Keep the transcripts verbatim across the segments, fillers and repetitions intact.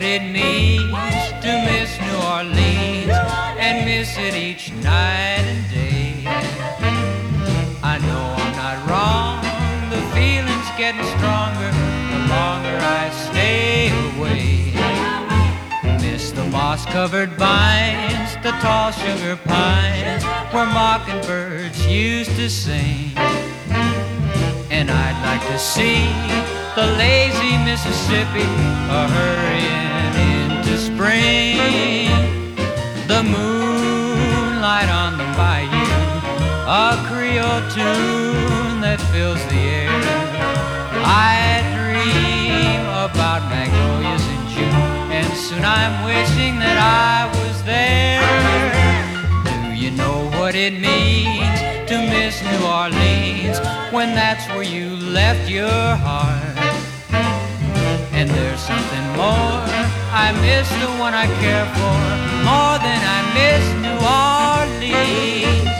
it means to miss New Orleans and miss it each night and day. I know I'm not wrong, the feeling's getting stronger the longer I stay away. Miss the moss-covered vines, the tall sugar pines, where mockingbirds used to sing. And I'd like to see the lazy Mississippi a-hurrying into spring. The moonlight on the bayou, a Creole tune that fills the air. I dream about magnolias in June, and soon I'm wishing that I was there. Do you know what it means to miss New Orleans when that's where you left your heart? And there's something more, I miss the one I care for more than I miss New Orleans.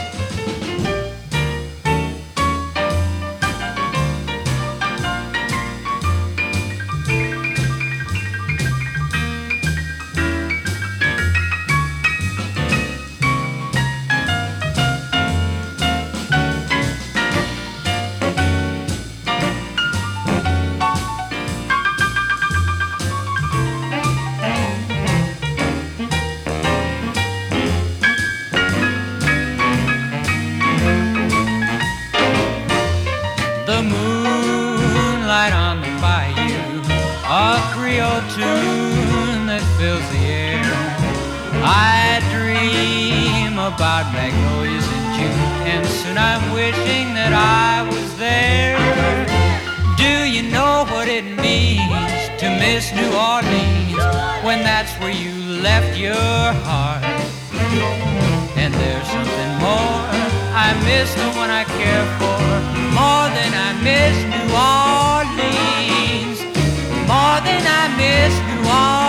Tune that fills the air. I dream about magnolias in June, and soon I'm wishing that I was there. Do you know what it means to miss New Orleans when that's where you left your heart? And there's something more, I miss the one I care for more than I miss New Orleans. More than I miss New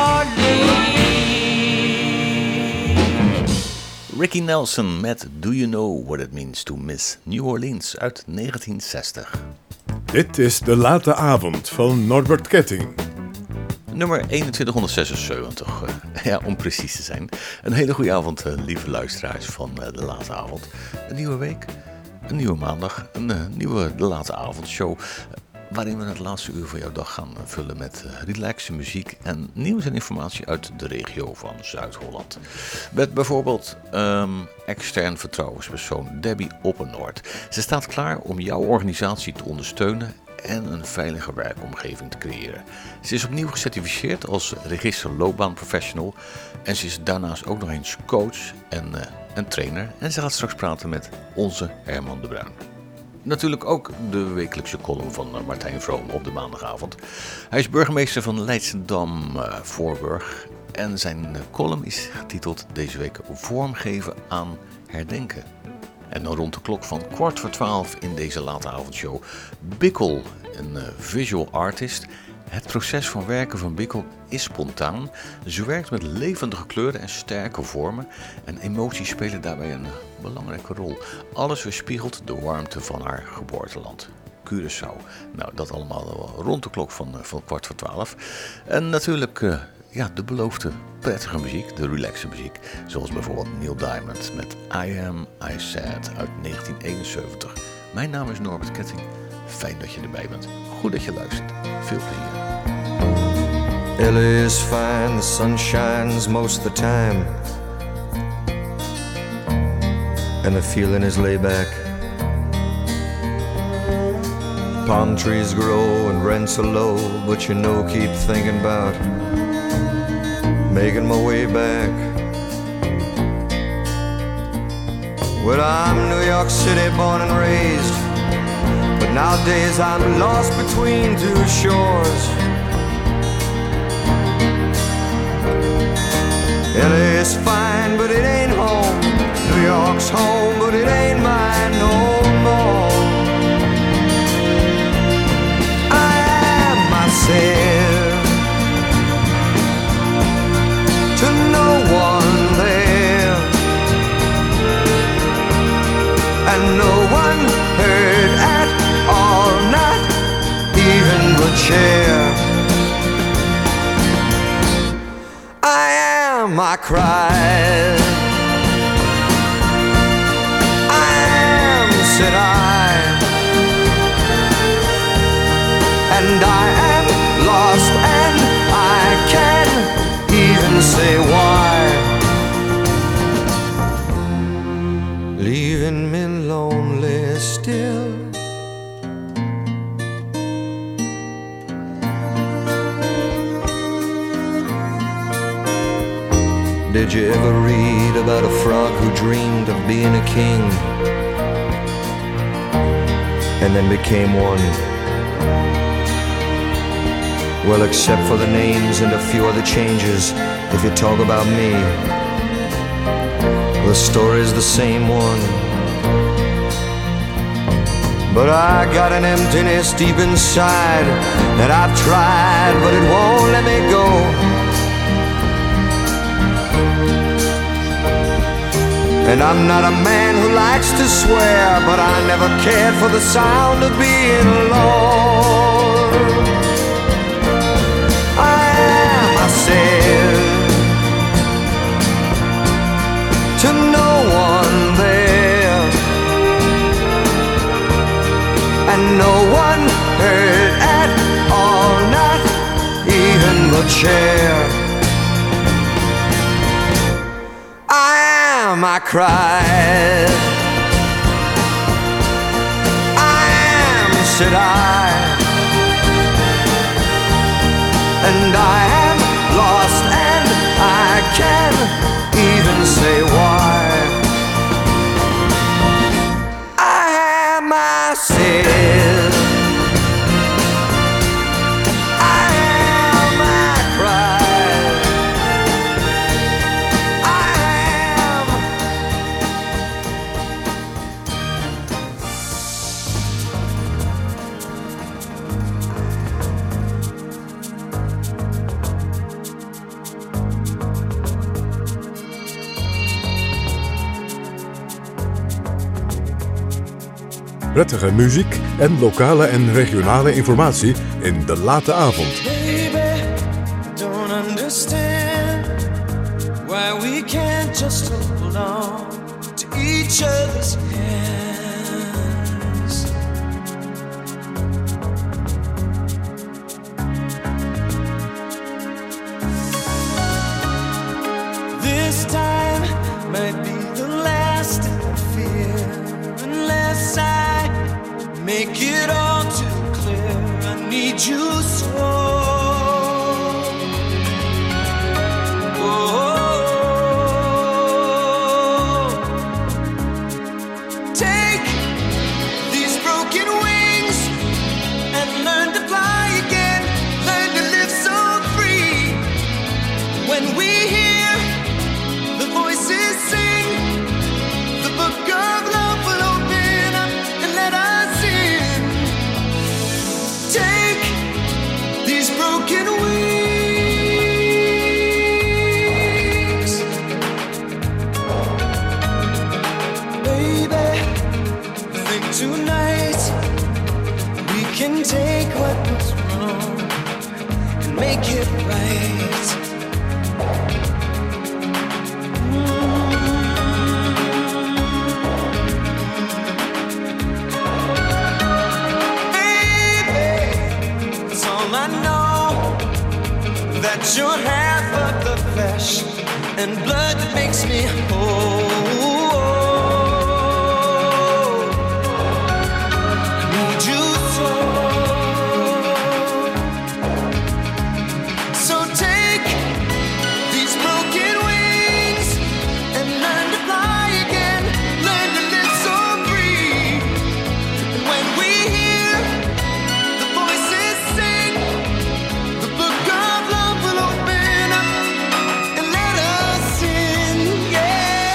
Orleans. Ricky Nelson met Do You Know What It Means to Miss New Orleans uit negentien zestig. Dit is De Late Avond van Norbert Ketting. Nummer eenentwintighonderdzesenzeventig, uh, ja, om precies te zijn. Een hele goede avond, uh, lieve luisteraars van uh, De Late Avond. Een nieuwe week, een nieuwe maandag, een uh, nieuwe De Late Avondshow. Waarin we het laatste uur van jouw dag gaan vullen met relaxe muziek en nieuws en informatie uit de regio van Zuid-Holland. Met bijvoorbeeld um, extern vertrouwenspersoon Debbie Oppenoord. Ze staat klaar om jouw organisatie te ondersteunen en een veilige werkomgeving te creëren. Ze is opnieuw gecertificeerd als register loopbaanprofessional en ze is daarnaast ook nog eens coach en, uh, en trainer. En ze gaat straks praten met onze Herman de Bruin. Natuurlijk ook de wekelijkse column van Martijn Vroom op de maandagavond. Hij is burgemeester van Leidschendam uh, Voorburg en zijn column is getiteld deze week Vormgeven aan herdenken. En dan rond de klok van kwart voor twaalf in deze late avondshow Bikkel, een uh, visual artist. Het proces van werken van Bikkel is spontaan. Ze werkt met levendige kleuren en sterke vormen. En emoties spelen daarbij een belangrijke rol. Alles weerspiegelt de warmte van haar geboorteland. Curaçao. Nou, dat allemaal rond de klok van, van kwart voor twaalf. En natuurlijk uh, ja, de beloofde prettige muziek, de relaxe muziek. Zoals bijvoorbeeld Neil Diamond met I Am, I Said uit negentien eenenzeventig. Mijn naam is Norbert Ketting. Fijn dat je erbij bent. Goed dat je luistert. Veel plezier. L A is fine, the sun shines most of the time, and the feeling is laid back. Palm trees grow and rents are low, but you know, keep thinking about making my way back. Well, I'm New York City born and raised, but nowadays I'm lost between two shores. L A is fine, but it ain't home. New York's home, but it ain't mine no more. I am myself to no one there, and no one heard at all, not even the chair. cried. I am, said I, and I am lost, and I can't even say why. Leaving me lonely still. Did you ever read about a frog who dreamed of being a king and then became one? Well, except for the names and a few other changes, if you talk about me, the story's the same one. But I got an emptiness deep inside that I've tried, but it won't let me go. And I'm not a man who likes to swear, but I never cared for the sound of being alone. I am, I said, to no one there, and no one heard at all, not even the chair. I cried. I am, said I, and I am lost, and I can't even say why. I am, I said, I am, I cried. I am. Prettige muziek en lokale en regionale informatie in de late avond. Baby, don't understand why we can't just hold on to each other's hands. This time might be the last I fear, unless I make it all too clear. I need you so. Oh, take these broken wings and learn to fly again. Learn to live so free. When we hear the voices sing, the book of love will open up and let us in. Take these broken wings, baby. I think tonight we can take what was wrong and make it right. That you're half of the flesh and blood that makes me whole. I need you so. So take these broken wings and learn to fly again. Learn to live so free. And when we hear the voices sing, the book of love will open up and let us in, yeah.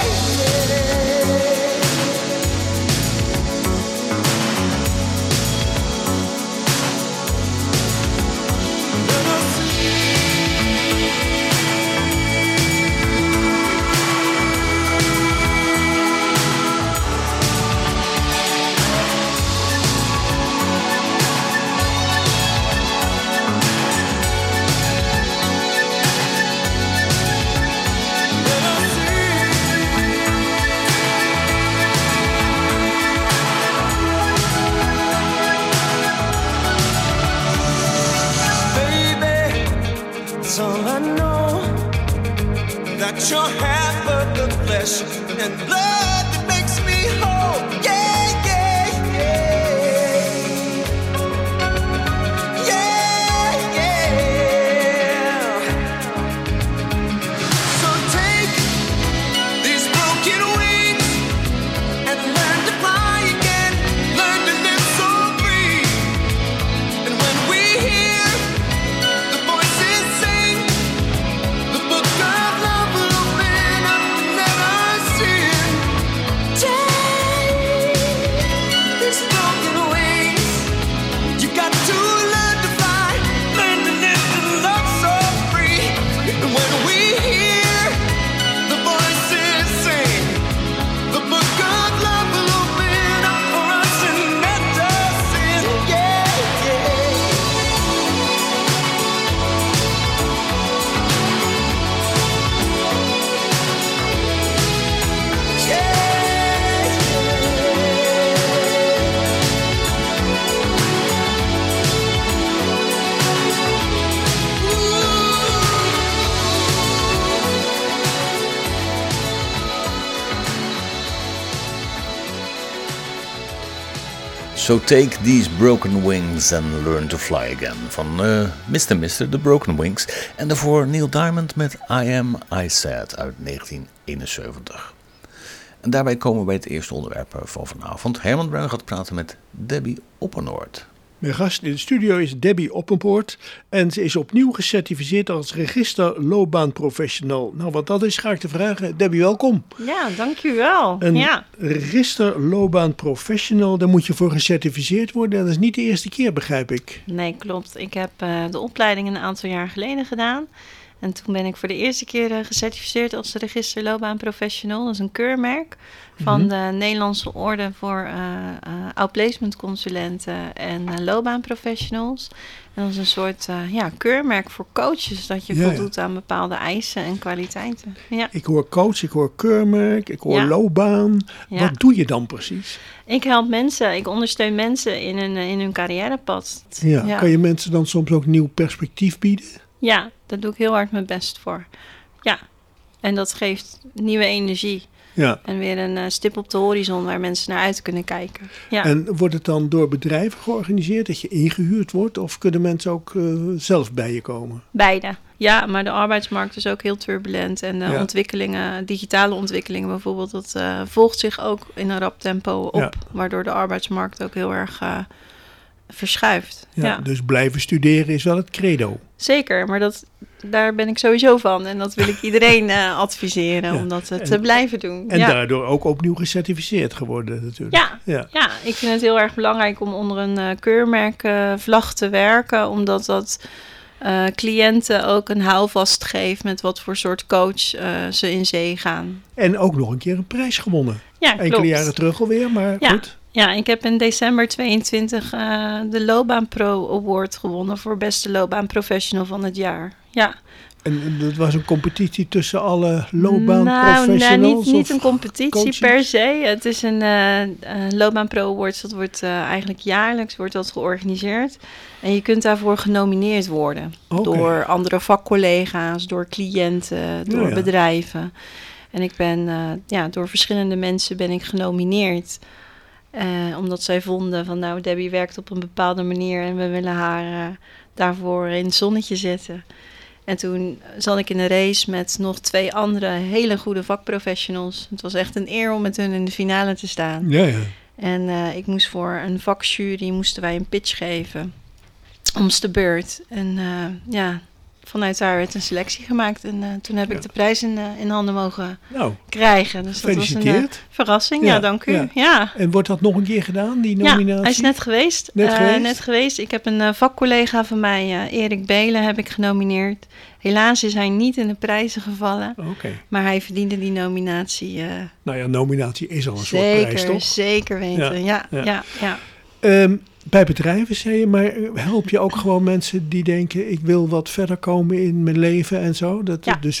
sure half of the flesh and blood that makes me whole. Yeah, yeah, yeah. Yeah, yeah. So take these broken wings and learn to fly again. Learn to live so free. And when we hear the voices sing, the book of love will open up and let us in. Take these broken wings. You got to learn to fly, learn to live and love so free. And when we hear the voices sing, the book of love will open up for us and let us in. Yeah, yeah. So take these broken wings and learn to fly again. Van uh, mister mister The Broken Wings. En daarvoor Neil Diamond met I Am, I Said uit negentien eenenzeventig. En daarbij komen we bij het eerste onderwerp van vanavond. Herman Bruin gaat praten met Debbie Oppernoord. Mijn gast in de studio is Debbie Oppernoord en ze is opnieuw gecertificeerd als register loopbaanprofessional. Nou, wat dat is, ga ik te vragen. Debbie, welkom. Ja, dankjewel. Een ja. register loopbaanprofessional, daar moet je voor gecertificeerd worden. Dat is niet de eerste keer, begrijp ik. Nee, klopt. Ik heb uh, de opleiding een aantal jaar geleden gedaan. En toen ben ik voor de eerste keer uh, gecertificeerd als register loopbaanprofessional. Dat is een keurmerk van mm-hmm. de Nederlandse Orde voor uh, uh, outplacement consulenten en uh, loopbaanprofessionals. En dat is een soort uh, ja, keurmerk voor coaches, dat je ja, voldoet ja. aan bepaalde eisen en kwaliteiten. Ja. Ik hoor coach, ik hoor keurmerk, ik hoor ja. loopbaan. Ja. Wat doe je dan precies? Ik help mensen, ik ondersteun mensen in hun, in hun carrièrepad. Ja. Ja. Kan je mensen dan soms ook nieuw perspectief bieden? Ja, daar doe ik heel hard mijn best voor. Ja, en dat geeft nieuwe energie. Ja. En weer een uh, stip op de horizon waar mensen naar uit kunnen kijken. Ja. En wordt het dan door bedrijven georganiseerd, dat je ingehuurd wordt? Of kunnen mensen ook uh, zelf bij je komen? Beide. Ja, maar de arbeidsmarkt is ook heel turbulent. En de ja. ontwikkelingen, digitale ontwikkelingen bijvoorbeeld, dat uh, volgt zich ook in een rap tempo op. Ja. Waardoor de arbeidsmarkt ook heel erg uh, verschuift. Ja, Ja. Dus blijven studeren is wel het credo. Zeker, maar dat, daar ben ik sowieso van. En dat wil ik iedereen uh, adviseren Ja. om dat uh, En- te blijven doen. En ja. daardoor ook opnieuw gecertificeerd geworden natuurlijk. Ja, Ja. ja, ik vind het heel erg belangrijk om onder een uh, keurmerkvlag te werken. Omdat dat uh, cliënten ook een houvast geeft met wat voor soort coach uh, ze in zee gaan. En ook nog een keer een prijs gewonnen. Ja, Enkele klopt. jaren terug alweer, maar Ja. goed. Ja, ik heb in december tweeëntwintig uh, de Loopbaan Pro Award gewonnen voor beste loopbaanprofessional van het jaar. Ja. En, en dat was een competitie tussen alle loopbaanprofessionals? Nou, nou niet, niet of een competitie coaches? per se. Het is een uh, uh, Loopbaan Pro Awards, dat wordt uh, eigenlijk jaarlijks wordt dat georganiseerd. En je kunt daarvoor genomineerd worden. Oké. Door andere vakcollega's, door cliënten, door Ja, ja. bedrijven. En ik ben, uh, ja, door verschillende mensen ben ik genomineerd. Uh, omdat zij vonden van, nou, Debbie werkt op een bepaalde manier en we willen haar uh, daarvoor in het zonnetje zetten. En toen zat ik in een race met nog twee andere hele goede vakprofessionals. Het was echt een eer om met hun in de finale te staan. Ja, ja. En uh, ik moest voor een vakjury moesten wij een pitch geven. Om's de beurt. En uh, ja, vanuit daar werd een selectie gemaakt. En uh, toen heb Ja. ik de prijs in, uh, in handen mogen Nou, krijgen. Dus dat was een uh, gefeliciteerd. verrassing. Ja, Ja, dank u. ja. Ja. En wordt dat nog een keer gedaan, die nominatie? Ja, hij is net geweest. Net Uh, geweest? net geweest. Ik heb een uh, vakcollega van mij, uh, Erik Belen, heb ik genomineerd. Helaas is hij niet in de prijzen gevallen. Oké. Maar hij verdiende die nominatie. Uh, Nou ja, nominatie is al een soort zeker, prijs, toch? zeker weten. Ja, Ja, ja, ja. ja. Ehm, bij bedrijven zei je, maar help je ook gewoon mensen die denken, ik wil wat verder komen in mijn leven en zo? Dat Ja. dus op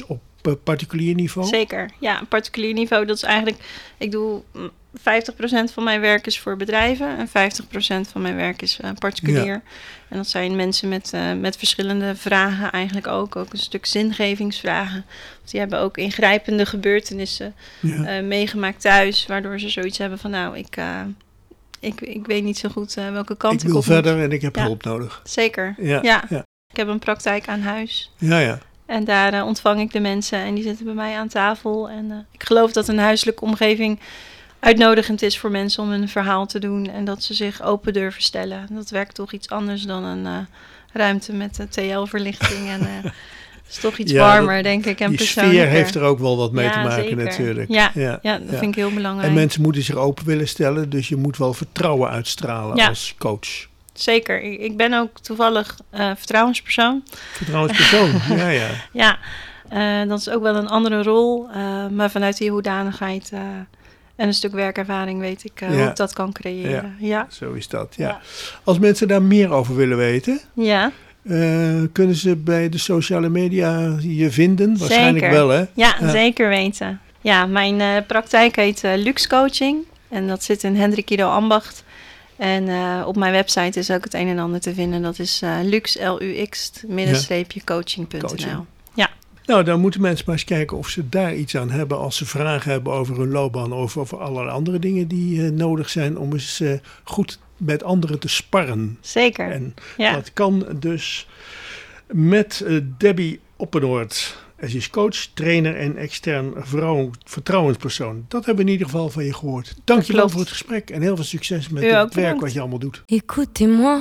op uh, particulier niveau? Zeker, ja. Particulier niveau, dat is eigenlijk... Ik doe vijftig procent van mijn werk is voor bedrijven en vijftig procent van mijn werk is uh, particulier. Ja. En dat zijn mensen met, uh, met verschillende vragen eigenlijk ook. Ook een stuk zingevingsvragen. Die hebben ook ingrijpende gebeurtenissen ja. uh, meegemaakt thuis, waardoor ze zoiets hebben van nou, ik... Uh, Ik, ik weet niet zo goed uh, welke kant ik, ik wil op verder moet. en ik heb ja. hulp nodig. Zeker, ja. Ja. ja. Ik heb een praktijk aan huis. Ja, ja. En daar uh, ontvang ik de mensen en die zitten bij mij aan tafel. En uh, ik geloof dat een huiselijke omgeving uitnodigend is voor mensen om een verhaal te doen. En dat ze zich open durven stellen. Dat werkt toch iets anders dan een uh, ruimte met de T L-verlichting en... Uh, Het is toch iets ja, warmer, dat, denk ik, en die persoonlijker. Die sfeer heeft er ook wel wat mee ja, te maken zeker. natuurlijk. Ja, ja, ja dat ja. vind ik heel belangrijk. En mensen moeten zich open willen stellen, dus je moet wel vertrouwen uitstralen ja. als coach. Zeker. Ik ben ook toevallig uh, vertrouwenspersoon. Vertrouwenspersoon, ja, ja. Ja, uh, dat is ook wel een andere rol, uh, maar vanuit die hoedanigheid... Uh, en een stuk werkervaring weet ik uh, ja. hoe ik dat kan creëren. Ja, ja. Zo is dat, ja. ja. Als mensen daar meer over willen weten... Ja. Uh, kunnen ze bij de sociale media je vinden? Waarschijnlijk zeker. wel, hè? Ja, ja, zeker weten. Ja, mijn uh, praktijk heet uh, Lux Coaching. En dat zit in Hendrik Ido Ambacht. En uh, op mijn website is ook het een en ander te vinden. Dat is uh, lux, L U X, middenstreepje, coaching punt n l. Ja. Nou, dan moeten mensen maar eens kijken of ze daar iets aan hebben... als ze vragen hebben over hun loopbaan... of over allerlei andere dingen die uh, nodig zijn... om eens uh, goed met anderen te sparren. Zeker, En ja. dat kan dus met uh, Debbie Oppenoord. Ze is coach, trainer en extern vrouw, vertrouwenspersoon. Dat hebben we in ieder geval van je gehoord. Dank je wel voor het gesprek en heel veel succes met U het werk bedankt. Wat je allemaal doet. Écoutez-moi,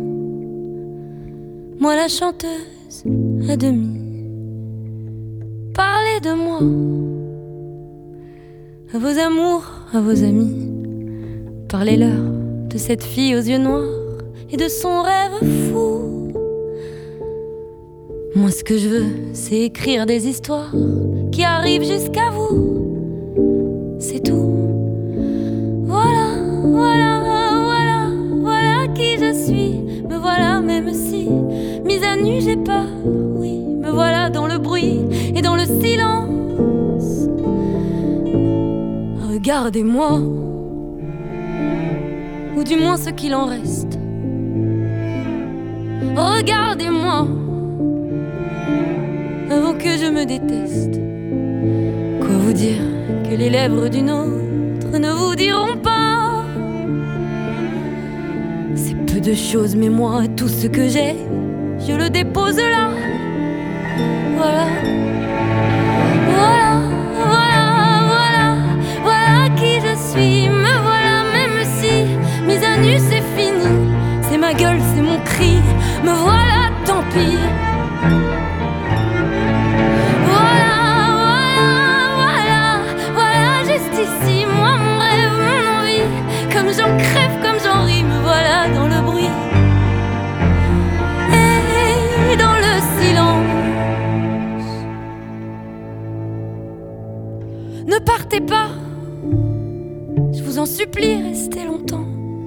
moi la chanteuse à demi. Parlez de moi, à vos amours, à vos amis. Parlez-leur de cette fille aux yeux noirs et de son rêve fou. Moi ce que je veux, c'est écrire des histoires qui arrivent jusqu'à vous. C'est tout. Voilà, voilà, voilà, voilà qui je suis. Me voilà même si, mise à nu j'ai peur, oui. Me voilà dans le bruit et dans le silence. Regardez-moi, ou du moins ce qu'il en reste. Regardez-moi, avant que je me déteste. Quoi vous dire que les lèvres d'une autre ne vous diront pas? C'est peu de choses, mais moi, tout ce que j'ai, je le dépose là. Voilà, voilà, voilà, voilà, voilà qui je suis. Me voilà même si, mise à nu c'est fini. C'est ma gueule, c'est mon cri. Me voilà, tant pis. Voilà, voilà, voilà, voilà, juste ici. Moi, mon rêve, mon envie. Comme j'en crève, comme j'en ris. Me voilà dans le bruit et dans le silence. Ne partez pas, je vous en supplie, restez longtemps.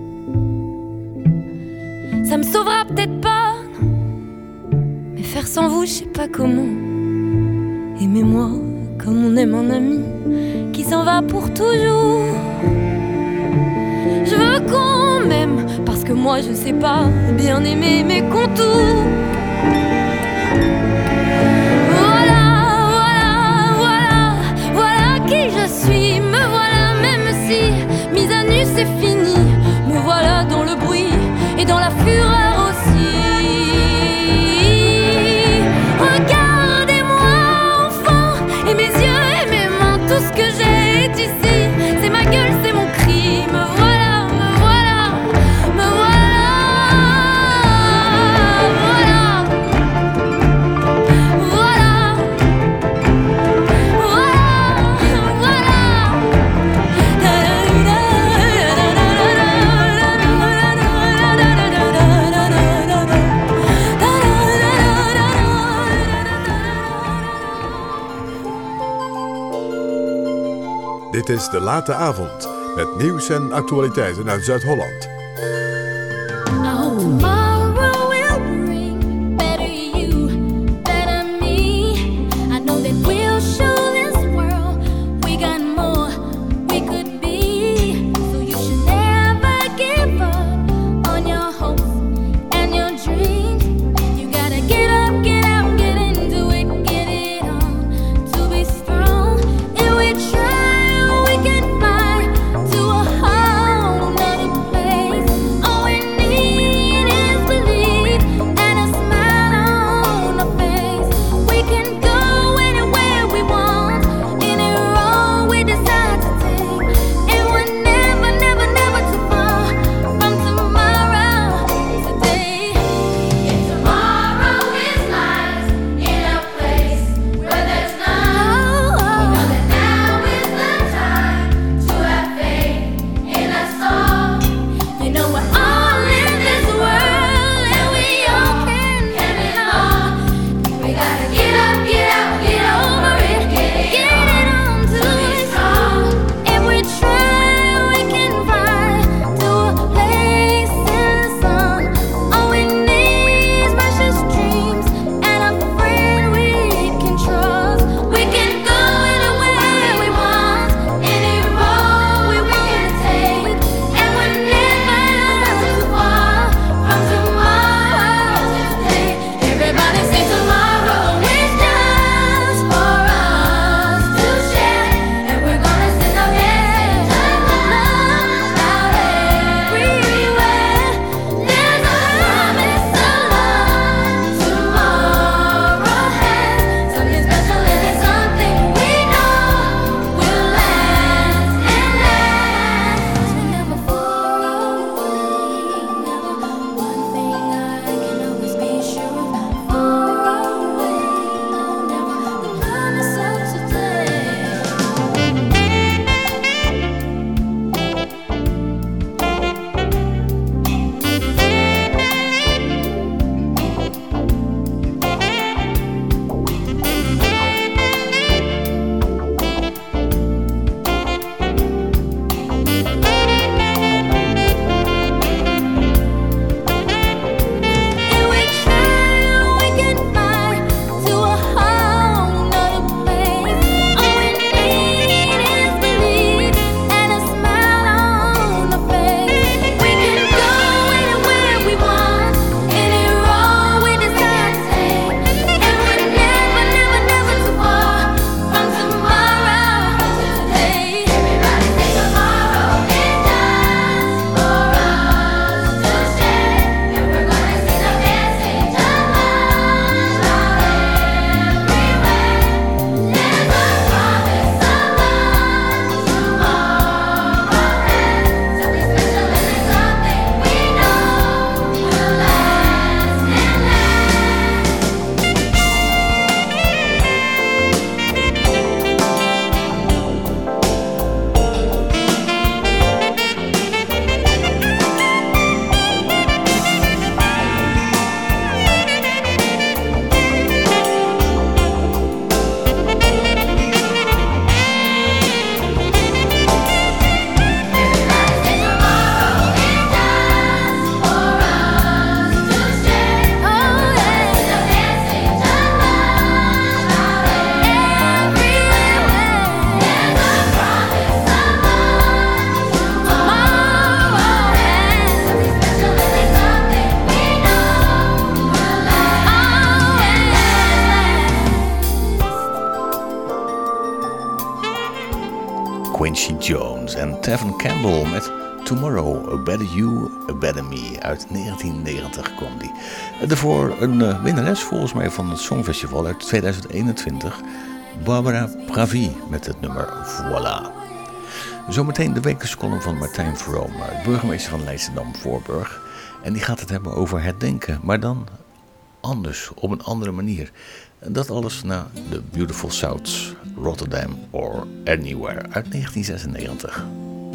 Ça me sauvera peut-être pas, non. Mais faire sans vous, je sais pas comment. Aimez-moi comme on aime un ami qui s'en va pour toujours. Je veux qu'on m'aime, parce que moi je sais pas bien aimer mes contours. Je suis, me voilà même si mise à nu c'est fini. Me voilà dans le bruit et dans la fureur aussi. Regardez-moi enfant, et mes yeux et mes mains, tout ce que j'ai est ici. C'est ma gueule, c'est mon cri. Me voilà, me voilà, me voilà. Voilà, voilà, voilà. Dit is De Late Avond, met nieuws en actualiteiten uit Zuid-Holland. Tomorrow will bring better you, better me. I know that we'll Jones en Tevin Campbell met Tomorrow, A Better You, A Better Me. Uit negentien negentig kwam die. Daarvoor een uh, winnares volgens mij van het Songfestival uit tweeduizend eenentwintig. Barbara Pravi met het nummer Voilà. Zometeen de wekelijkse column van Martijn Vroom, burgemeester van Leidschendam-Voorburg. En die gaat het hebben over herdenken, maar dan anders, op een andere manier. En dat alles na The Beautiful South, Rotterdam or Anywhere uit negentien zesennegentig.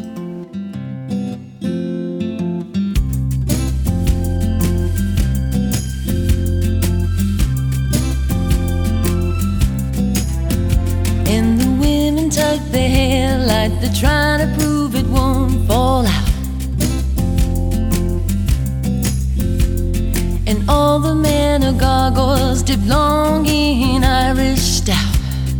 And the women tuck their hair like they're trying to prove it won't fall out. And all the men are gargoyles dipped long in Irish stout.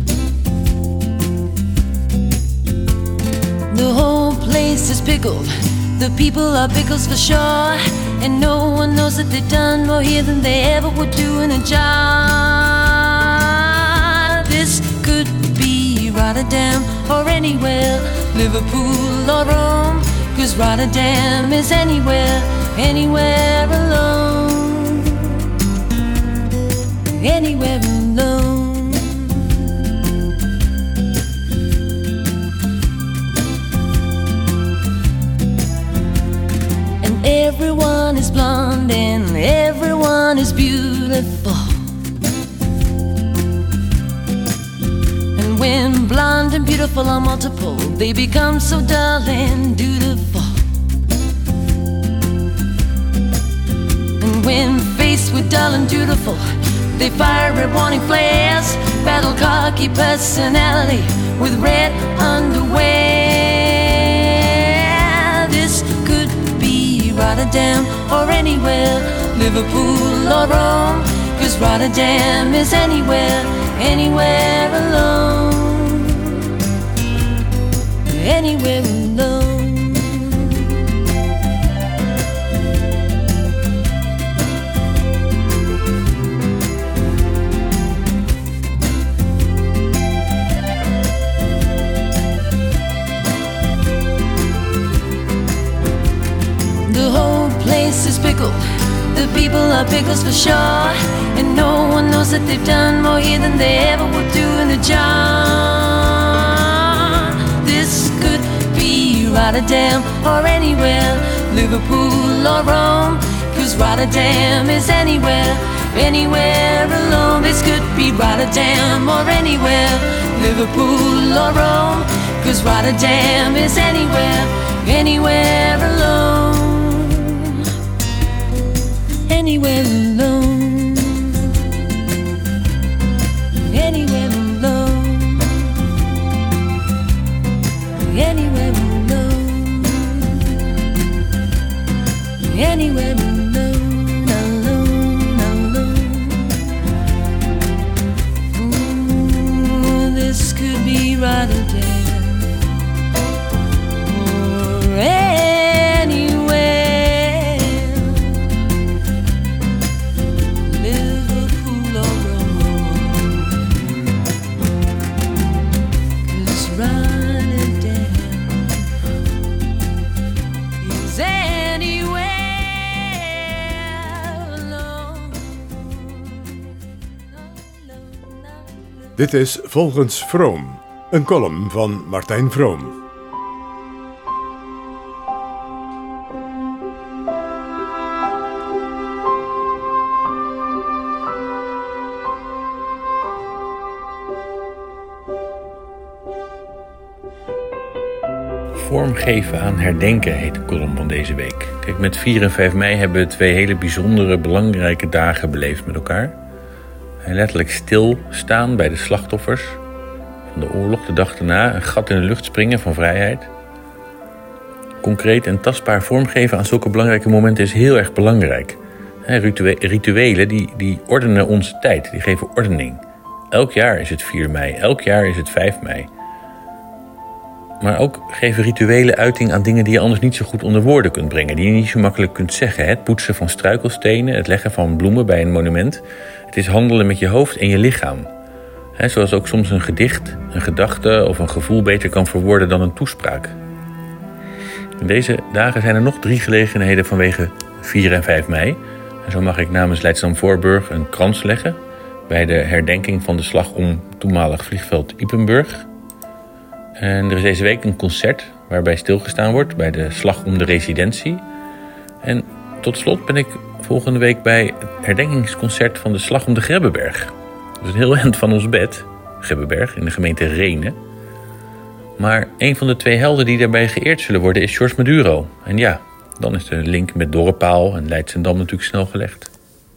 The whole place is pickled, the people are pickles for sure. And no one knows that they've done more here than they ever would do in a jar. This could be Rotterdam or anywhere, Liverpool or Rome, 'cause Rotterdam is anywhere, anywhere alone. Anywhere alone. And everyone is blonde and everyone is beautiful. And when blonde and beautiful are multiple, they become so dull and dutiful. And when faced with dull and dutiful, they fire red warning flares, battle cocky personality with red underwear. This could be Rotterdam or anywhere, Liverpool or Rome, 'cause Rotterdam is anywhere, anywhere alone. Anywhere alone. The whole place is pickled, the people are pickles for sure. And no one knows that they've done more here than they ever would do in a jar. This could be Rotterdam or anywhere, Liverpool or Rome, 'cause Rotterdam is anywhere, anywhere alone. This could be Rotterdam or anywhere, Liverpool or Rome, 'cause Rotterdam is anywhere, anywhere alone. Anywhere alone. Anywhere alone. Anywhere alone. Anywhere alone. Alone, alone. Ooh, this could be Rotterdam or anywhere. Dit is Volgens Vroom, een column van Martijn Vroom. Vormgeven aan herdenken heet de column van deze week. Kijk, met vier en vijf mei hebben we twee hele bijzondere, belangrijke dagen beleefd met elkaar. En letterlijk stilstaan bij de slachtoffers van de oorlog, de dag daarna, een gat in de lucht springen van vrijheid. Concreet en tastbaar vormgeven aan zulke belangrijke momenten is heel erg belangrijk. Rituelen die, die ordenen onze tijd, die geven ordening. Elk jaar is het vier mei, elk jaar is het vijf mei. Maar ook geven rituelen uiting aan dingen die je anders niet zo goed onder woorden kunt brengen. Die je niet zo makkelijk kunt zeggen. Het poetsen van struikelstenen, het leggen van bloemen bij een monument. Het is handelen met je hoofd en je lichaam. He, zoals ook soms een gedicht, een gedachte of een gevoel beter kan verwoorden dan een toespraak. In deze dagen zijn er nog drie gelegenheden vanwege vier en vijf mei. En zo mag ik namens Leidschendam-Voorburg een krans leggen bij de herdenking van de slag om toenmalig vliegveld Ypenburg. En er is deze week een concert waarbij stilgestaan wordt bij de slag om de residentie. En tot slot ben ik volgende week bij het herdenkingsconcert van de slag om de Grebbeberg. Dat is een heel eind van ons bed, Grebbeberg, in de gemeente Rhenen. Maar een van de twee helden die daarbij geëerd zullen worden is George Maduro. En ja, dan is de link met Dorrepaal en Leidschendam natuurlijk snel gelegd.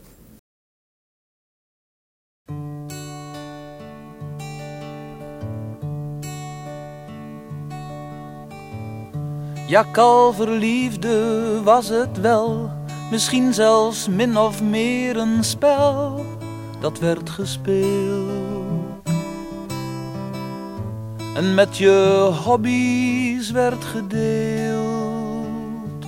Ja, kalverliefde was het wel, misschien zelfs min of meer een spel dat werd gespeeld. En met je hobby's werd gedeeld.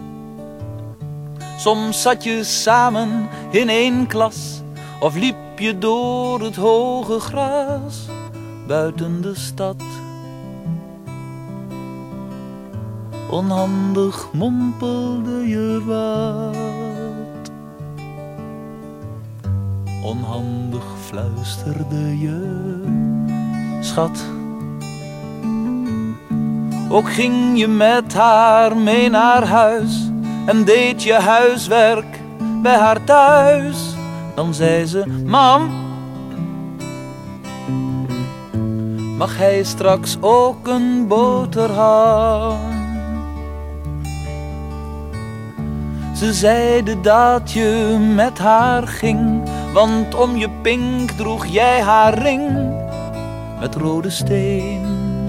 Soms zat je samen in één klas, of liep je door het hoge gras buiten de stad. Onhandig mompelde je wat, onhandig fluisterde je, schat. Ook ging je met haar mee naar huis en deed je huiswerk bij haar thuis. Dan zei ze, mam, mag hij straks ook een boterham? Ze zeide dat je met haar ging, want om je pink droeg jij haar ring met rode steen.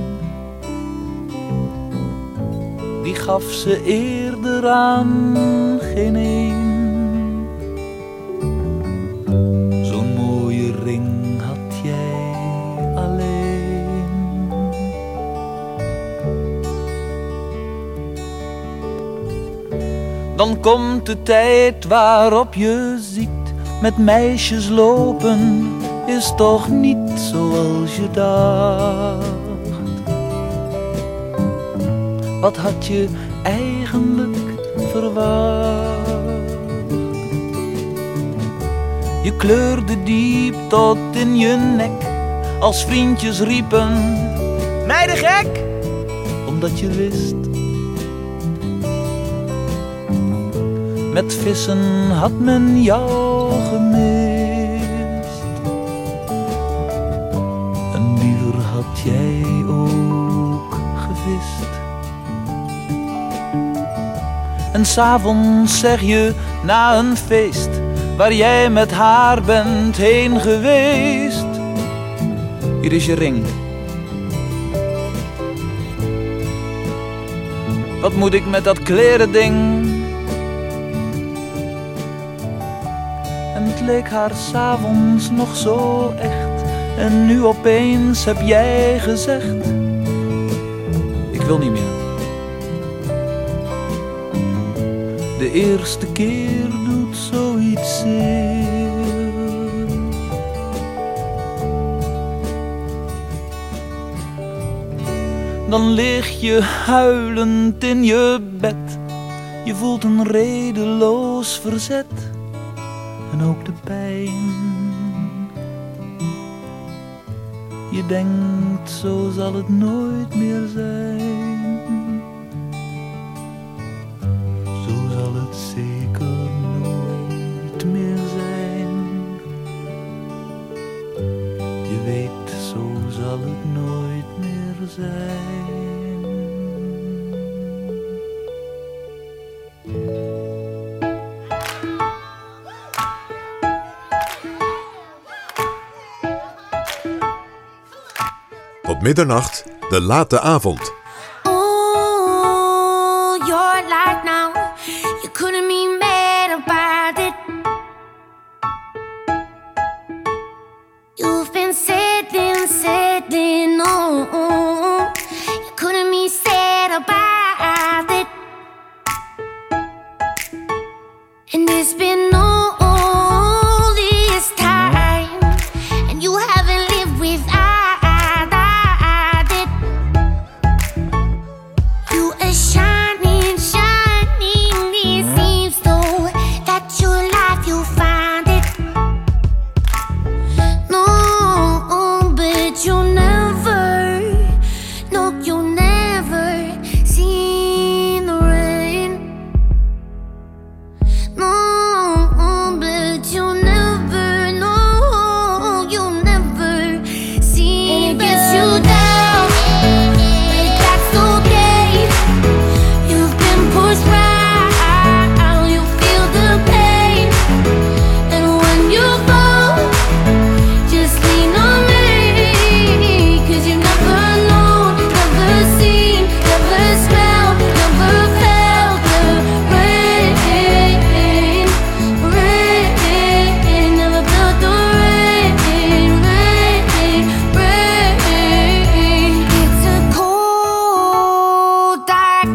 Die gaf ze eerder aan geen een. Zo'n mooie ring had jij alleen. Dan komt de tijd waarop je ziet, met meisjes lopen is toch niet zoals je dacht. Wat had je eigenlijk verwacht? Je kleurde diep tot in je nek, als vriendjes riepen, meiden gek, omdat je wist, met vissen had men jou gemist. En liever had jij ook gevist. En 's avonds zeg je na een feest, waar jij met haar bent heen geweest, hier is je ring. Wat moet ik met dat klerending? En het leek haar 's avonds nog zo echt, en nu opeens heb jij gezegd, ik wil niet meer. De eerste keer doet zoiets zeer. Dan lig je huilend in je bed. Je voelt een redeloos verzet. En ook de pijn. Je denkt, zo zal het nooit meer zijn. Zeker nooit meer zijn. Je weet, zo zal het nooit meer zijn. Tot middernacht, de late avond. Couldn't be mad about it. You've been sitting, sitting on. You couldn't be sad about it. And it's been all this time, and you haven't lived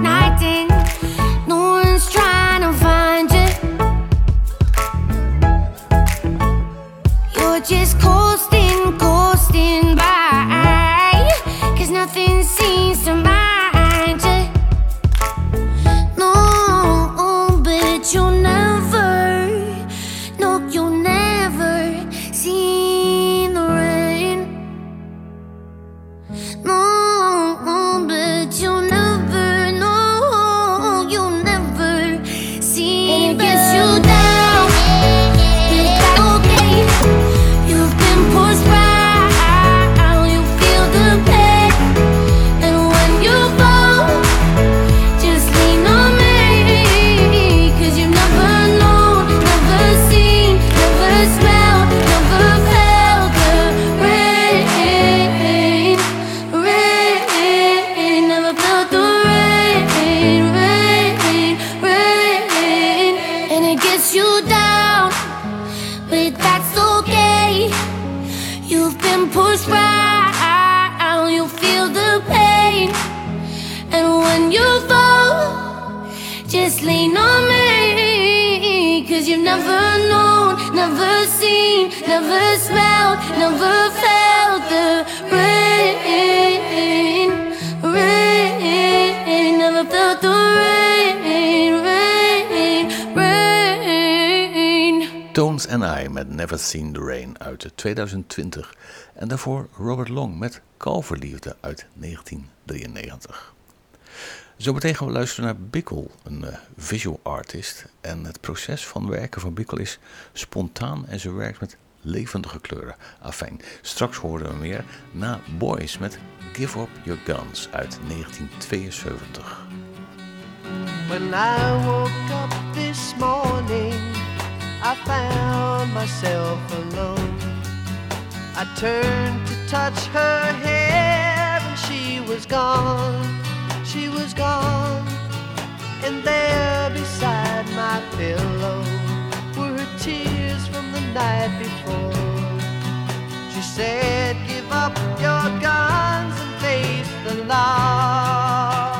hiding. No one's trying to find you. You're just coasting, coasting by, 'cause nothing seems to mind you. No, but you'll never, no, you'll never see the rain. No, but you'll never, no, you'll never see. And it gets you down, but that's okay. You've been pushed right, you feel the pain. And when you fall, just lean on me, 'cause you've never known, never seen, never smelled, never felt the rain, rain, never felt the rain, rain, rain. And it gets you down, but that's okay. You've been pushed right, you feel the pain. And when you fall, just lean on me, 'cause you've never known, never seen, never smelled, never felt the rain, rain, never felt the rain, rain, rain. Tones and I met Never Seen the Rain uit tweeduizend twintig. En daarvoor Robert Long met Kalverliefde uit negentien drieënnegentig. Zometeen gaan we luisteren naar Bickel, een uh, visual artist. En het proces van werken van Bickel is spontaan en ze werkt met levendige kleuren. Afijn, straks horen we meer na Boys met Give Up Your Guns uit negentien tweeënzeventig. When I woke up this morning, I found myself alone. I turned to touch her hair and she was gone, she was gone. And there beside my pillow were her tears from the night before. She said, give up your guns and face the law.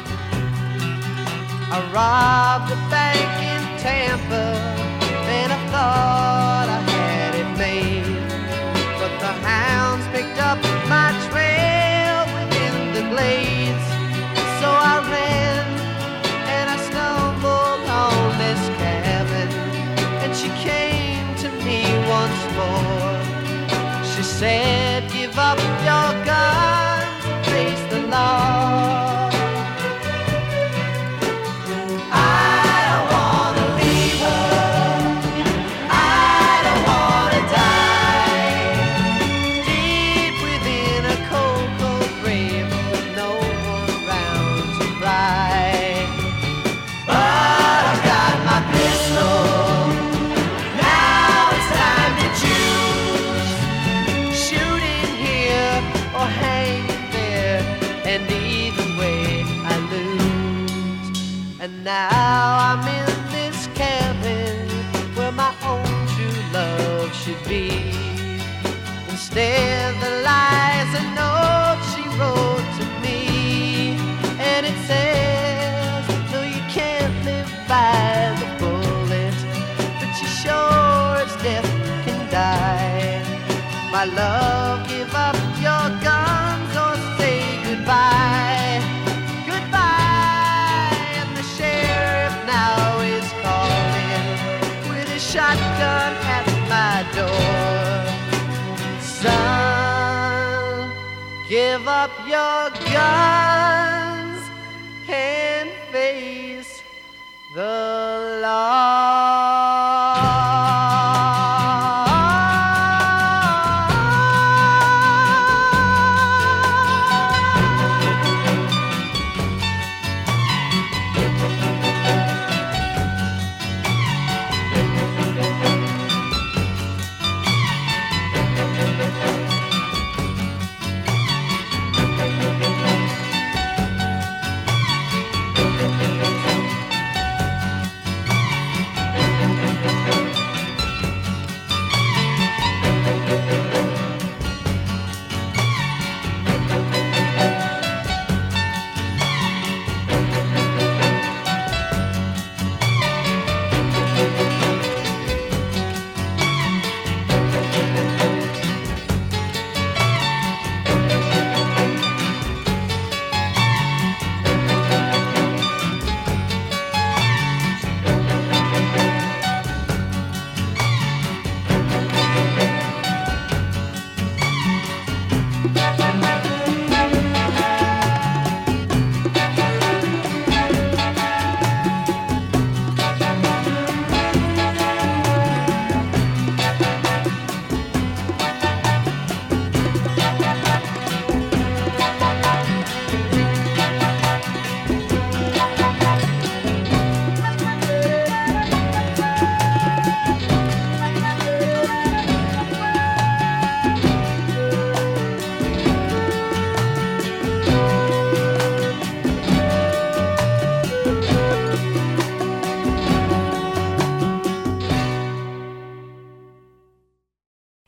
I robbed a bank in Tampa and I thought I had it made, but the hounds picked up my trail within the glades. So I ran and I stumbled on this cabin, and she came to me once more. She said, give up your guns and face the law. Now I'm in this cabin where my own true love should be. Instead there lies a note she wrote to me, and it says, no, you can't live by the bullet, but you sure as death can die. My love, give up your guns or say goodbye. Shotgun at my door. Son, give up your guns and face the law.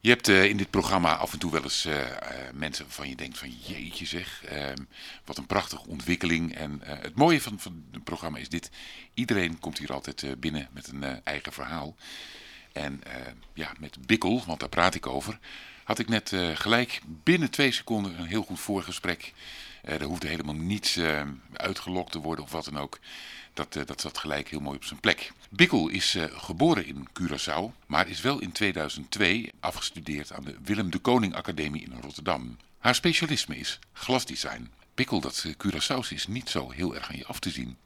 Je hebt uh, in dit programma af en toe wel eens uh, uh, mensen waarvan je denkt van jeetje zeg, uh, wat een prachtige ontwikkeling. En uh, het mooie van, van het programma is dit, iedereen komt hier altijd uh, binnen met een uh, eigen verhaal. En uh, ja, met Bikkel, want daar praat ik over, had ik net uh, gelijk binnen twee seconden een heel goed voorgesprek. Uh, er hoefde helemaal niets uh, uitgelokt te worden of wat dan ook. Dat, uh, dat zat gelijk heel mooi op zijn plek. Bikkel is uh, geboren in Curaçao, maar is wel in tweeduizend twee afgestudeerd aan de Willem de Koning Academie in Rotterdam. Haar specialisme is glasdesign. Bikkel, dat uh, Curaçao's is niet zo heel erg aan je af te zien.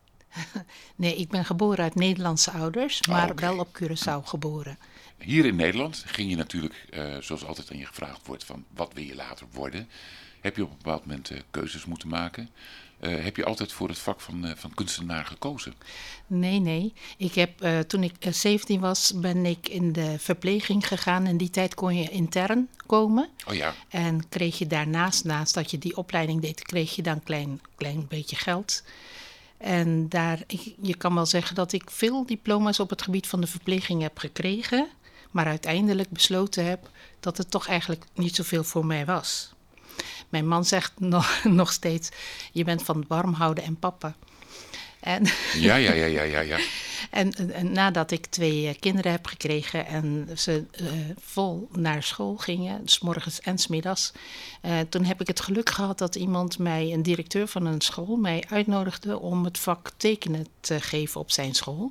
Nee, ik ben geboren uit Nederlandse ouders, maar oh, okay. wel op Curaçao geboren. Hier in Nederland ging je natuurlijk, uh, zoals altijd aan je gevraagd wordt, van wat wil je later worden? Heb je op een bepaald moment uh, keuzes moeten maken? Uh, heb je altijd voor het vak van, uh, van kunstenaar gekozen? Nee, nee. Ik heb, uh, toen ik uh, zeventien was, ben ik in de verpleging gegaan. In die tijd kon je intern komen. Oh ja. En kreeg je daarnaast, naast dat je die opleiding deed, kreeg je dan een klein, klein beetje geld. En daar, ik, je kan wel zeggen dat ik veel diploma's op het gebied van de verpleging heb gekregen. Maar uiteindelijk besloten heb dat het toch eigenlijk niet zoveel voor mij was. Mijn man zegt nog, nog steeds, je bent van het warm houden en papa. En ja, ja, ja, ja, ja. ja. en, en nadat ik twee uh, kinderen heb gekregen en ze uh, vol naar school gingen, 's morgens en 's middags, uh, toen heb ik het geluk gehad dat iemand mij, een directeur van een school, mij uitnodigde om het vak tekenen te geven op zijn school.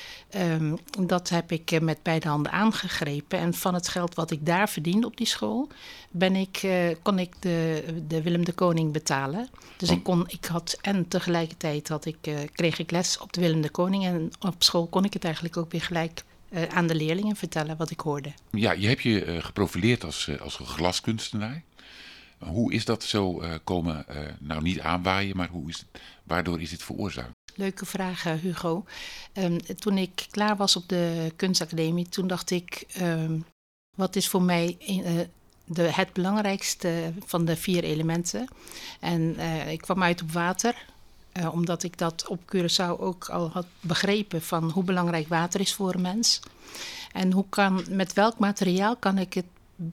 Um, dat heb ik uh, met beide handen aangegrepen. En van het geld wat ik daar verdiende op die school, ben ik, uh, kon ik de, de Willem de Koning betalen. Dus oh. ik, kon, ik had, en tegelijkertijd had ik, uh, kreeg ik les op de Willem de Koning. En op school kon ik het eigenlijk ook weer gelijk uh, aan de leerlingen vertellen wat ik hoorde. Ja, je hebt je uh, geprofileerd als, uh, als glaskunstenaar. Hoe is dat zo uh, komen, uh, nou niet aanwaaien, maar hoe is het, waardoor is dit veroorzaakt? Leuke vraag, Hugo. Um, toen ik klaar was op de kunstacademie, toen dacht ik, um, wat is voor mij uh, de, het belangrijkste van de vier elementen? En uh, ik kwam uit op water, uh, omdat ik dat op Curaçao ook al had begrepen van hoe belangrijk water is voor een mens. En hoe kan, met welk materiaal kan ik het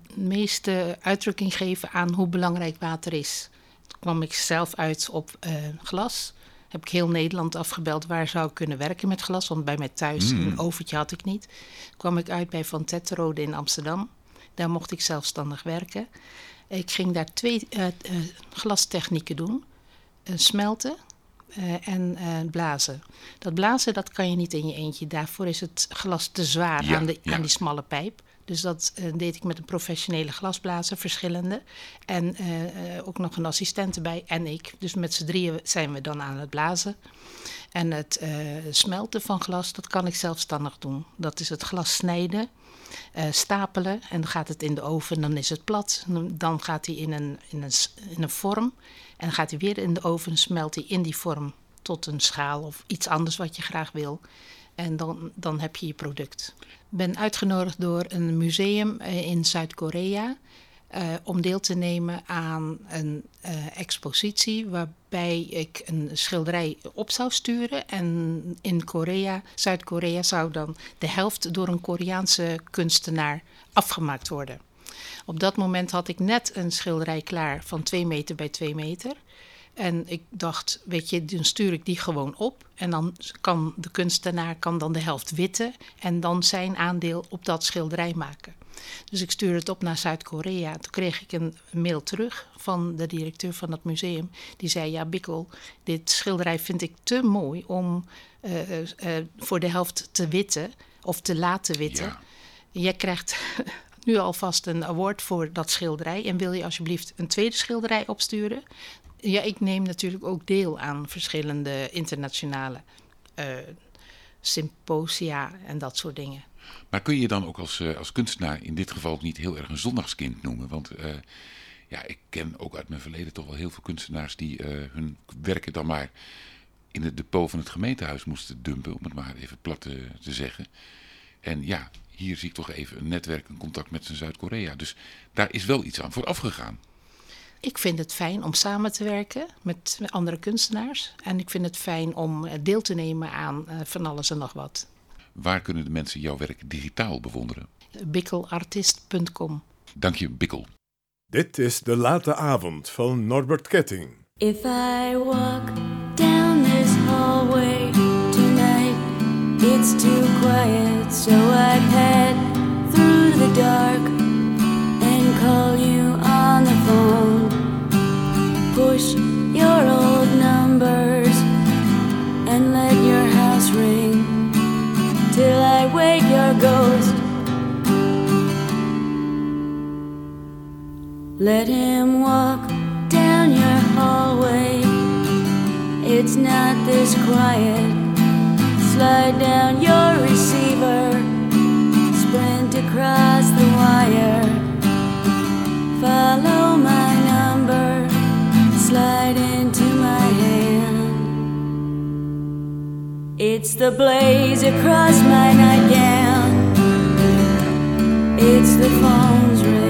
meeste uitdrukking geven aan hoe belangrijk water is? Toen kwam ik zelf uit op uh, glas. Heb ik heel Nederland afgebeld waar zou ik kunnen werken met glas. Want bij mij thuis mm. een oventje had ik niet. Kwam ik uit bij Van Tetterode in Amsterdam. Daar mocht ik zelfstandig werken. Ik ging daar twee uh, uh, glastechnieken doen. Uh, smelten uh, en uh, blazen. Dat blazen dat kan je niet in je eentje. Daarvoor is het glas te zwaar ja, aan, de, ja. aan die smalle pijp. Dus dat uh, deed ik met een professionele glasblazer, verschillende. En uh, uh, ook nog een assistent erbij en ik. Dus met z'n drieën zijn we dan aan het blazen. En het uh, smelten van glas, dat kan ik zelfstandig doen. Dat is het glas snijden, uh, stapelen en dan gaat het in de oven. Dan is het plat. Dan gaat hij in een, in een, in een vorm. En dan gaat hij weer in de oven, smelt hij in die vorm tot een schaal of iets anders wat je graag wil. En dan, dan heb je je product. Ik ben uitgenodigd door een museum in Zuid-Korea uh, om deel te nemen aan een uh, expositie waarbij ik een schilderij op zou sturen. En in Korea, Zuid-Korea zou dan de helft door een Koreaanse kunstenaar afgemaakt worden. Op dat moment had ik net een schilderij klaar van twee meter bij twee meter. En ik dacht, weet je, dan stuur ik die gewoon op. En dan kan de kunstenaar kan dan de helft witten en dan zijn aandeel op dat schilderij maken. Dus ik stuurde het op naar Zuid-Korea. Toen kreeg ik een mail terug van de directeur van dat museum. Die zei, ja Bikkel, dit schilderij vind ik te mooi om uh, uh, voor de helft te witten of te laten witten. Ja. Jij krijgt nu alvast een award voor dat schilderij. En wil je alsjeblieft een tweede schilderij opsturen? Ja, ik neem natuurlijk ook deel aan verschillende internationale uh, symposia en dat soort dingen. Maar kun je je dan ook als, uh, als kunstenaar in dit geval niet heel erg een zondagskind noemen? Want uh, ja, ik ken ook uit mijn verleden toch wel heel veel kunstenaars die uh, hun werken dan maar in het depot van het gemeentehuis moesten dumpen, om het maar even plat te, te zeggen. En ja, hier zie ik toch even een netwerk, een contact met Zuid-Korea. Dus daar is wel iets aan vooraf gegaan. Ik vind het fijn om samen te werken met andere kunstenaars. En ik vind het fijn om deel te nemen aan uh, van alles en nog wat. Waar kunnen de mensen jouw werk digitaal bewonderen? bikkelartist punt com. Dank je, Bikkel. Dit is De Late Avond van Norbert Ketting. If I walk down this hallway tonight, it's too quiet, so I head through the dark and call you on the phone. Push your old numbers and let your house ring till I wake your ghost. Let him walk down your hallway. It's not this quiet. Slide down your receiver, sprint across the wire. Follow my number, slide into my hand. It's the blaze across my nightgown. It's the phone's ring.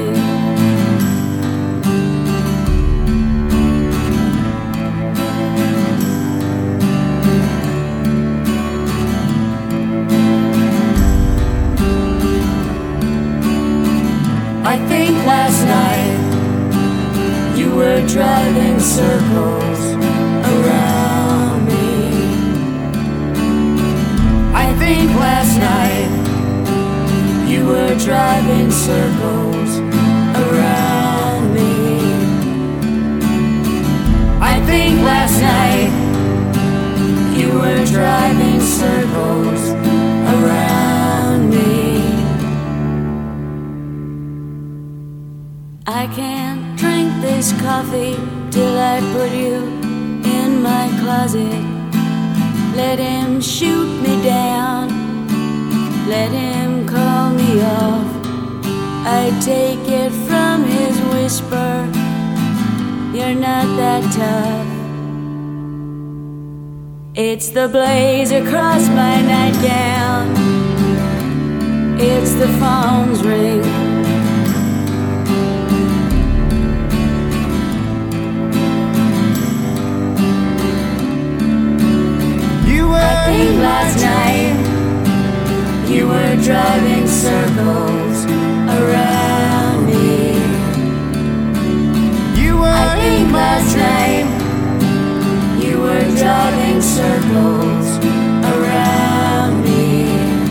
I think last night you were driving circles around me. I think last night you were driving circles around me. I think last night you were driving circles around me. I can't drink this coffee till I put you in my closet. Let him shoot me down, let him call me off. I take it from his whisper, you're not that tough. It's the blaze across my nightgown. It's the phone's ring. I think last night you were driving circles around me. You were I think last night you were driving circles around me.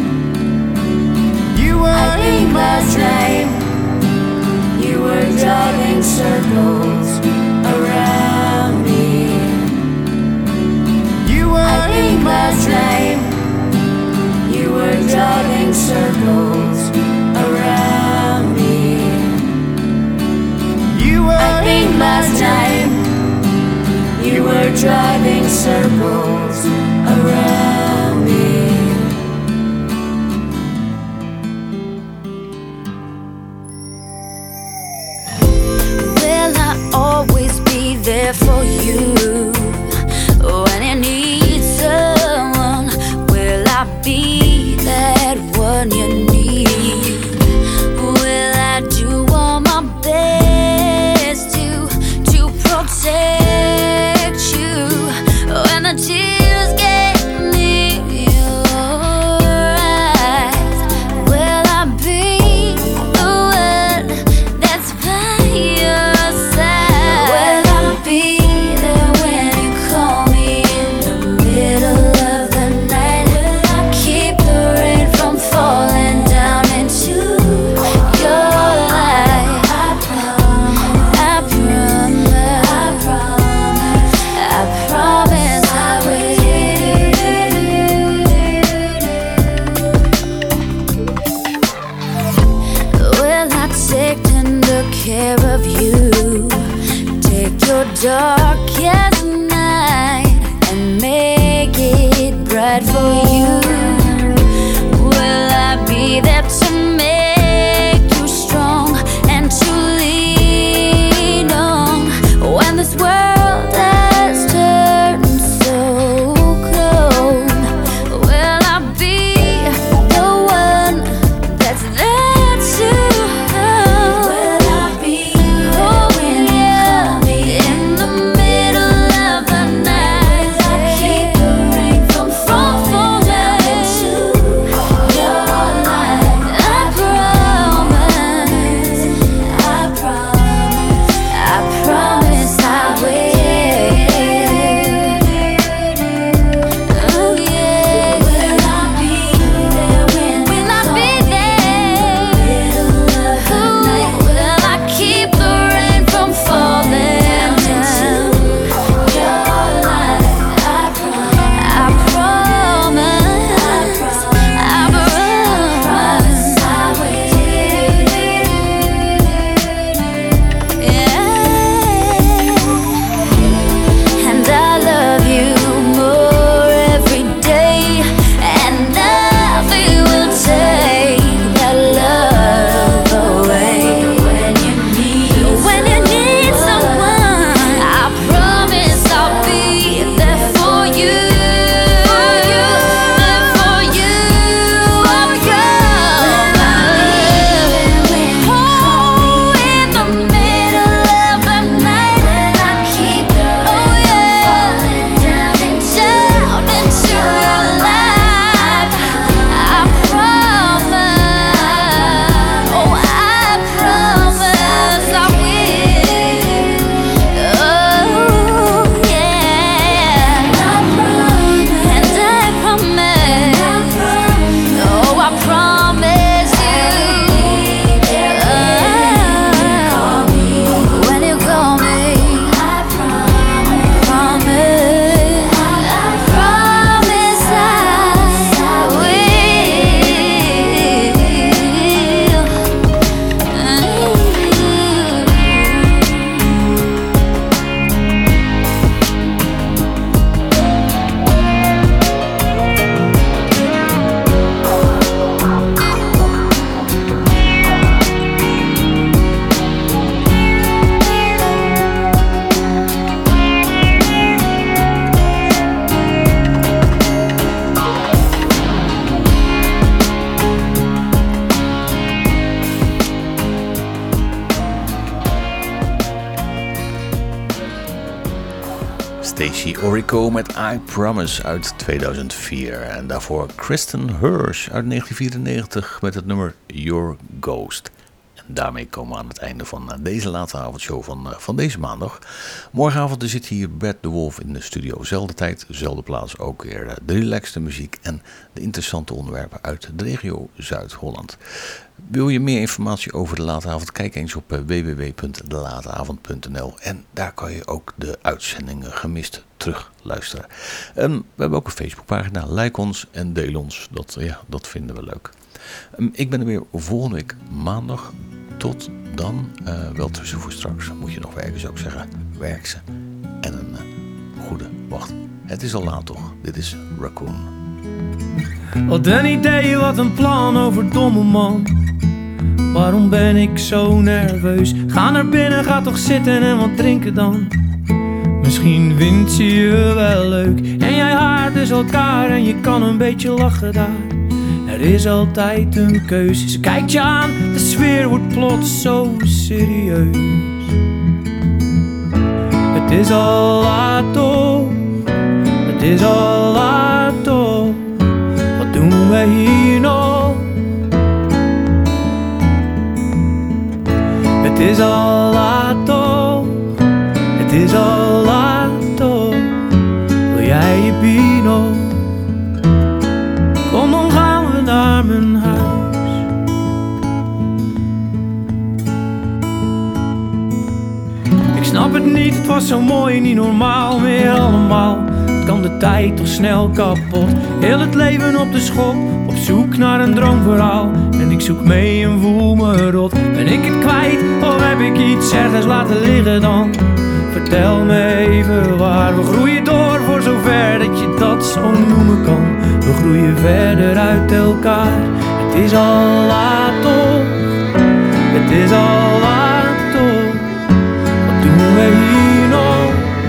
You were I think last night you were driving circles around me. I think last night you were driving circles around me. You were I think last night you were driving circles around me. Will I always be there for you when you need someone? Will I be that one you need? Will I do all my best to to protect you when the tears get near your eyes? Will I be the one that's by your side? Will I be there when you call me in the middle of the night? Will I keep the rain from falling down into your life? I promise, I promise, I promise I will. Will I take tender care of you? Take your darkest night and make it bright for you. Will I be there to make you strong and to lean on when this world has turned so cold? Will I be the one that's there to hold? Will I be holding you in the middle of the night? I keep the rain from falling down. Casey Orico met I Promise uit tweeduizend vier. En daarvoor Kristen Hirsch uit negentien vierennegentig met het nummer Your Ghost. En daarmee komen we aan het einde van deze late avondshow van, van deze maandag. Morgenavond zit hier Bert de Wolf in de studio. Zelfde tijd, zelfde plaats, ook weer de relaxte muziek en de interessante onderwerpen uit de regio Zuid-Holland. Wil je meer informatie over de late avond? Kijk eens op w w w punt de late avond punt n l en daar kan je ook de uitzendingen gemist terug luisteren. Um, we hebben ook een Facebookpagina. Like ons en deel ons. Dat, ja, dat vinden we leuk. Um, ik ben er weer volgende week maandag. Tot dan. Uh, wel tussen voor straks. Moet je nog werken, zou ik zeggen. Werk ze. En een uh, goede wacht. Het is al laat toch? Dit is Raccoon. Wat een idee, wat een plan, overdomme man. Waarom ben ik zo nerveus? Ga naar binnen, ga toch zitten en wat drinken dan. Misschien vindt ze je wel leuk en jij haart dus elkaar en je kan een beetje lachen daar. Er is altijd een keuze. Ze kijkt je aan, de sfeer wordt plots zo serieus. Het is al laat toch, het is al laat toch. Wat doen wij hier nog? Het is al laat toch, het is al laat toch. Wil jij je pino? Kom dan gaan we naar mijn huis. Ik snap het niet, het was zo mooi, niet normaal meer allemaal. Het kan de tijd toch snel kapot. Heel het leven op de schop, op zoek naar een droomverhaal. En ik zoek mee en voel me rot. Ben ik het kwijt of heb ik iets ergens laten liggen dan? Vertel me even waar. We groeien door voor zover dat je dat zo noemen kan. We groeien verder uit elkaar. Het is al laat toch, het is al laat toch. Wat doen we hier nog?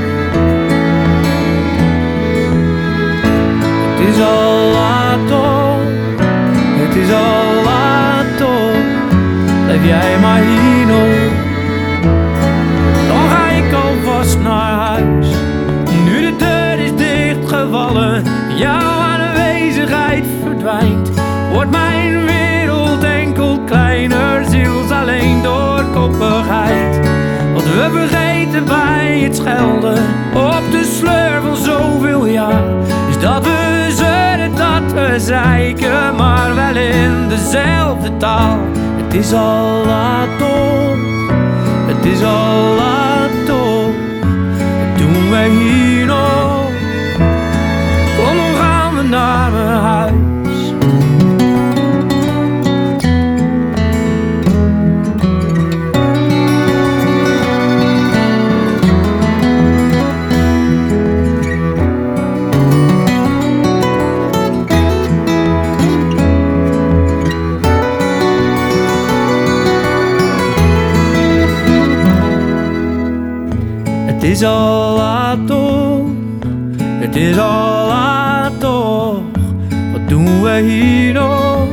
Het is al laat toch, het is al laat toch. Blijf jij maar hier nog. Dan ga ik alvast naar huis. Nu de deur is dichtgevallen, jouw aanwezigheid verdwijnt. Wordt mijn wereld enkel kleiner, ziels alleen door koppigheid. Wat we vergeten bij het schelden op de sleur van zoveel jaar, is dat we zeuren, dat we zeiken, maar wel in dezelfde taal. Het is al laat toch, het is al laat toch. Wat doen wij hier nog? Kom dan gaan we naar mijn huis. Het is al laat toch, het is al laat toch. Wat doen we hier nog?